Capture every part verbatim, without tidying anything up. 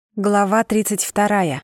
Глава тридцать вторая.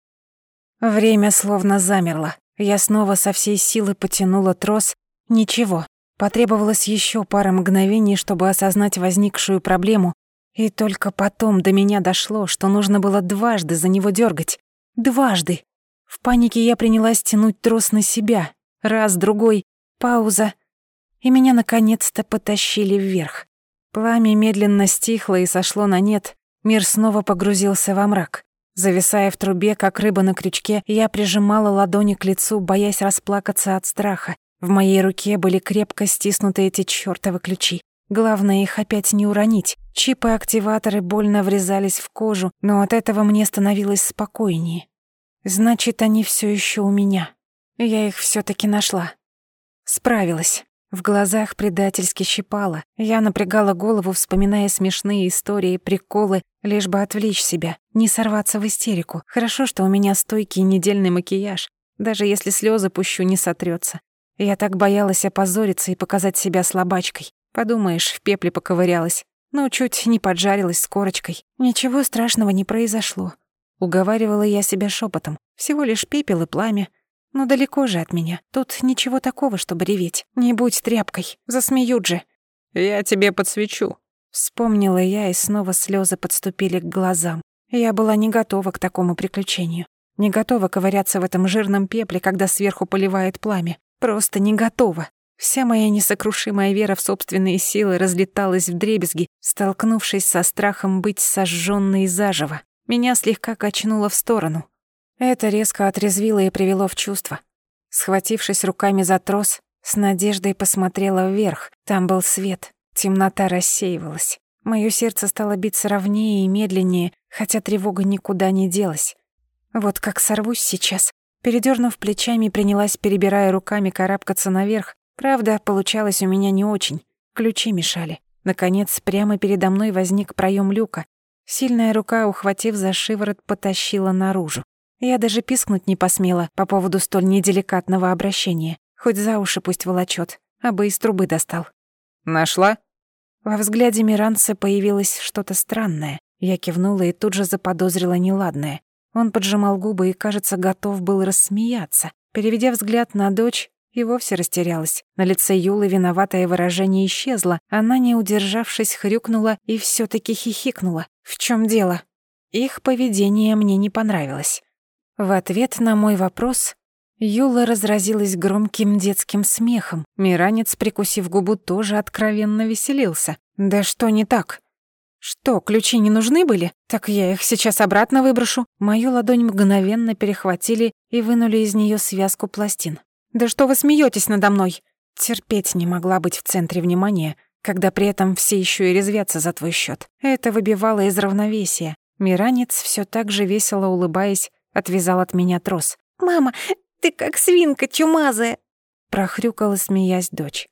Время словно замерло. Я снова со всей силы потянула трос. Ничего. Потребовалось еще пара мгновений, чтобы осознать возникшую проблему. И только потом до меня дошло, что нужно было дважды за него дергать. Дважды. В панике я принялась тянуть трос на себя. Раз, другой. Пауза. И меня наконец-то потащили вверх. Пламя медленно стихло и сошло на нет. Мир снова погрузился во мрак. Зависая в трубе, как рыба на крючке, я прижимала ладони к лицу, боясь расплакаться от страха. В моей руке были крепко стиснуты эти чёртовы ключи. Главное их опять не уронить. Чипы-активаторы больно врезались в кожу, но от этого мне становилось спокойнее. Значит, они всё ещё у меня. Я их всё-таки нашла. Справилась. В глазах предательски щипало. Я напрягала голову, вспоминая смешные истории, приколы, лишь бы отвлечь себя, не сорваться в истерику. Хорошо, что у меня стойкий недельный макияж. Даже если слезы пущу, не сотрется. Я так боялась опозориться и показать себя слабачкой. Подумаешь, в пепле поковырялась. Ну, чуть не поджарилась с корочкой. Ничего страшного не произошло. Уговаривала я себя шепотом. Всего лишь пепел и пламя. Но далеко же от меня. Тут ничего такого, чтобы реветь. Не будь тряпкой, засмеют же. «Я тебе подсвечу», — вспомнила я, и снова слезы подступили к глазам. Я была не готова к такому приключению. Не готова ковыряться в этом жирном пепле, когда сверху поливает пламя. Просто не готова. Вся моя несокрушимая вера в собственные силы разлеталась вдребезги, столкнувшись со страхом быть сожжённой заживо. Меня слегка качнуло в сторону. Это резко отрезвило и привело в чувство. Схватившись руками за трос, с надеждой посмотрела вверх. Там был свет. Темнота рассеивалась. Моё сердце стало биться ровнее и медленнее, хотя тревога никуда не делась. Вот как сорвусь сейчас. Передёрнув плечами, принялась, перебирая руками, карабкаться наверх. Правда, получалось у меня не очень. Ключи мешали. Наконец, прямо передо мной возник проём люка. Сильная рука, ухватив за шиворот, потащила наружу. Я даже пискнуть не посмела по поводу столь неделикатного обращения. Хоть за уши пусть волочёт, а бы из трубы достал. «Нашла?» Во взгляде Миранца появилось что-то странное. Я кивнула и тут же заподозрила неладное. Он поджимал губы и, кажется, готов был рассмеяться. Переведя взгляд на дочь, и вовсе растерялась. На лице Юлы виноватое выражение исчезло. Она, не удержавшись, хрюкнула и всё-таки хихикнула. В чём дело? Их поведение мне не понравилось. В ответ на мой вопрос Юла разразилась громким детским смехом. Миранец, прикусив губу, тоже откровенно веселился. «Да что не так? Что, ключи не нужны были? Так я их сейчас обратно выброшу». Мою ладонь мгновенно перехватили и вынули из неё связку пластин. «Да что вы смеётесь надо мной?» Терпеть не могла быть в центре внимания, когда при этом все ещё и резвятся за твой счёт. Это выбивало из равновесия. Миранец, всё так же весело улыбаясь, отвязал от меня трос. «Мама, ты как свинка чумазая!» прохрюкала, смеясь, дочь.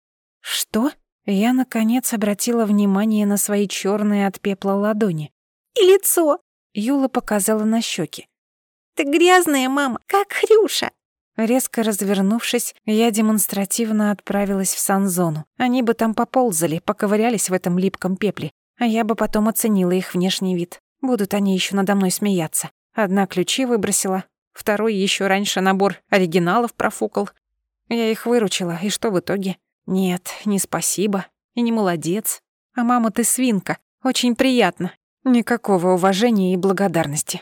«Что?» Я, наконец, обратила внимание на свои чёрные от пепла ладони. «И лицо!» Юла показала на щеки. «Ты грязная, мама, как Хрюша!» Резко развернувшись, я демонстративно отправилась в санзону. Они бы там поползали, поковырялись в этом липком пепле, а я бы потом оценила их внешний вид. Будут они ещё надо мной смеяться. Одна ключи выбросила, второй ещё раньше набор оригиналов профукал. Я их выручила, и что в итоге? Нет, не спасибо, и не молодец. А мама, ты свинка, очень приятно. Никакого уважения и благодарности.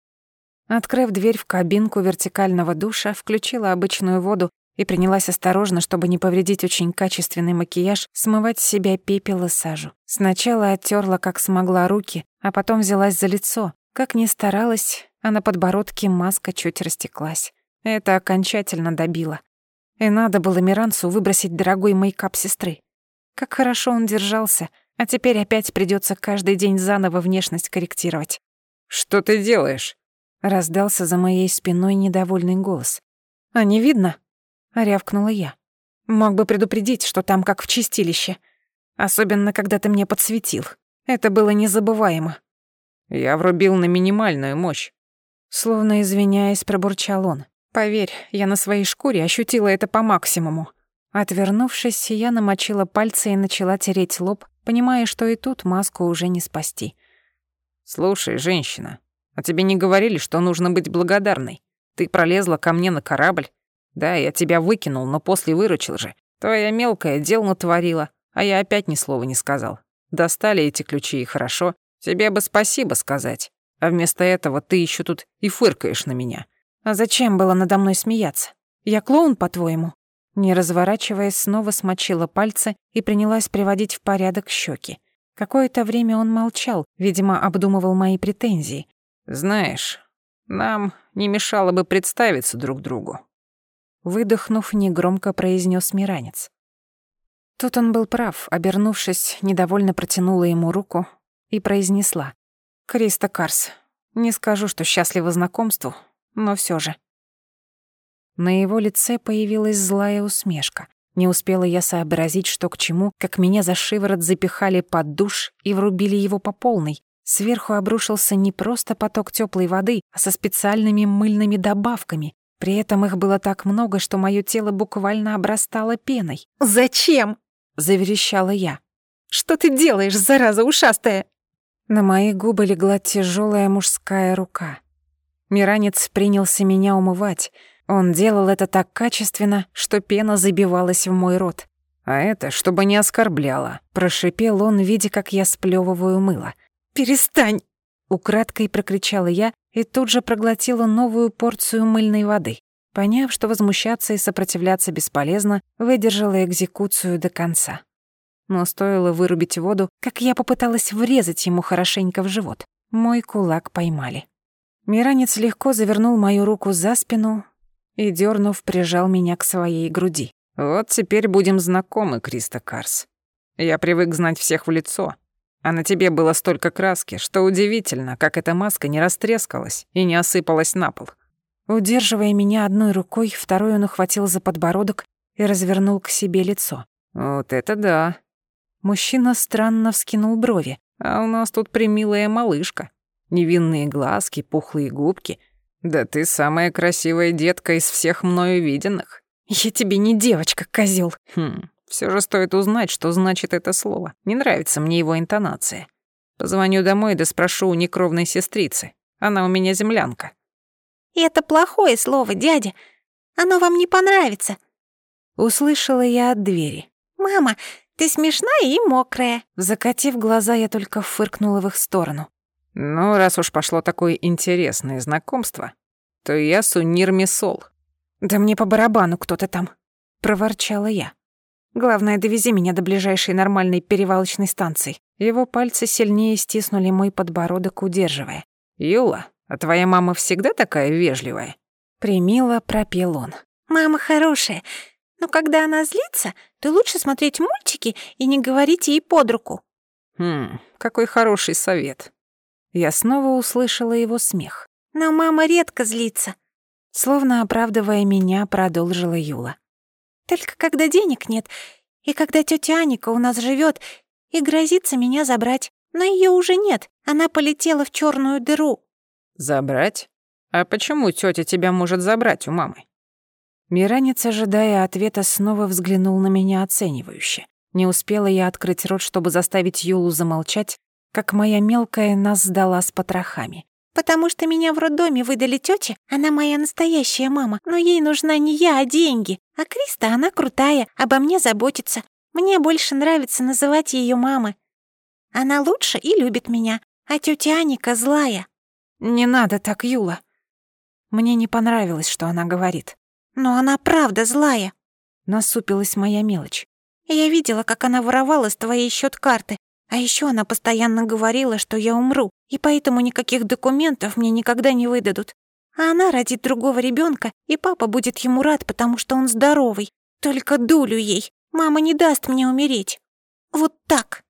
Открыв дверь в кабинку вертикального душа, включила обычную воду и принялась осторожно, чтобы не повредить очень качественный макияж, смывать с себя пепел и сажу. Сначала оттерла, как смогла, руки, а потом взялась за лицо. Как ни старалась, а на подбородке маска чуть растеклась. Это окончательно добило. И надо было Миранцу выбросить дорогой мейкап сестры. Как хорошо он держался, а теперь опять придётся каждый день заново внешность корректировать. «Что ты делаешь?» — раздался за моей спиной недовольный голос. «А не видно?» — рявкнула я. «Мог бы предупредить, что там как в чистилище. Особенно, когда ты мне подсветил. Это было незабываемо». «Я врубил на минимальную мощь». Словно извиняясь, пробурчал он. Поверь, я на своей шкуре ощутила это по максимуму. Отвернувшись, я намочила пальцы и начала тереть лоб, понимая, что и тут маску уже не спасти. «Слушай, женщина, А тебе не говорили, что нужно быть благодарной? Ты пролезла ко мне на корабль. Да, я тебя выкинул, но после выручил же. Твоя мелкая дел натворила, а я опять ни слова не сказал. Достали эти ключи, и хорошо. Тебе бы спасибо сказать. А вместо этого ты еще тут и фыркаешь на меня. А зачем было надо мной смеяться? Я клоун, по-твоему? Не разворачиваясь, снова смочила пальцы и принялась приводить в порядок щеки. Какое-то время он молчал, видимо, обдумывал мои претензии. Знаешь, нам не мешало бы представиться друг другу. Выдохнув, негромко произнес Миранец. Тут он был прав, обернувшись, недовольно протянула ему руку и произнесла. «Криста Карс, не скажу, что счастлива знакомству, но все же». На его лице появилась злая усмешка. Не успела я сообразить, что к чему, как меня за шиворот запихали под душ и врубили его по полной. Сверху обрушился не просто поток теплой воды, а со специальными мыльными добавками. При этом их было так много, что моё тело буквально обрастало пеной. «Зачем?» — заверещала я. «Что ты делаешь, зараза ушастая?» На мои губы легла тяжелая мужская рука. Миранец принялся меня умывать. Он делал это так качественно, что пена забивалась в мой рот. «А это, чтобы не оскорбляло», — прошипел он, видя, как я сплёвываю мыло. «Перестань!» — украдкой прокричала я и тут же проглотила новую порцию мыльной воды. Поняв, что возмущаться и сопротивляться бесполезно, выдержала экзекуцию до конца. Но стоило вырубить воду, как я попыталась врезать ему хорошенько в живот. Мой кулак поймали. Миранец легко завернул мою руку за спину и, дёрнув, прижал меня к своей груди. «Вот теперь будем знакомы, Криста Карс. Я привык знать всех в лицо, а на тебе было столько краски, что удивительно, как эта маска не растрескалась и не осыпалась на пол». Удерживая меня одной рукой, второй он ухватил за подбородок и развернул к себе лицо. «Вот это да!» Мужчина странно вскинул брови. «А у нас тут примилая малышка. Невинные глазки, пухлые губки. Да ты самая красивая детка из всех мною виденных». «Я тебе не девочка, козёл». «Хм, всё же стоит узнать, что значит это слово. Не нравится мне его интонация. Позвоню домой да спрошу у некровной сестрицы. Она у меня землянка». «Это плохое слово, дядя. Оно вам не понравится». Услышала я от двери. «Мама, ты смешная и мокрая». Закатив глаза, я только фыркнула в их сторону. «Ну, раз уж пошло такое интересное знакомство, то я Сунир Мисол». «Да мне по барабану кто-то там», — проворчала я. «Главное, довези меня до ближайшей нормальной перевалочной станции». Его пальцы сильнее стиснули мой подбородок, удерживая. «Юла, а твоя мама всегда такая вежливая?» Примило пропел он. «Мама хорошая, но когда она злится, то лучше смотреть мультики и не говорить ей под руку». «Хм, какой хороший совет». Я снова услышала его смех. «Но мама редко злится». Словно оправдывая меня, продолжила Юла. «Только когда денег нет, и когда тётя Аника у нас живёт и грозится меня забрать. Но её уже нет, она полетела в чёрную дыру». «Забрать? А почему тётя тебя может забрать у мамы?» Миранец, ожидая ответа, снова взглянул на меня оценивающе. Не успела я открыть рот, чтобы заставить Юлу замолчать, как моя мелкая нас сдала с потрохами. «Потому что меня в роддоме выдали тёте, она моя настоящая мама, но ей нужна не я, а деньги. А Криста, она крутая, обо мне заботится. Мне больше нравится называть её мамой. Она лучше и любит меня, а тётя Аника злая». «Не надо так, Юла». Мне не понравилось, что она говорит. «Но она правда злая». Насупилась моя мелочь. «Я видела, как она воровала с твоей счёт-карты. А ещё она постоянно говорила, что я умру, и поэтому никаких документов мне никогда не выдадут. А она родит другого ребёнка, и папа будет ему рад, потому что он здоровый. Только дулю ей. Мама не даст мне умереть. Вот так».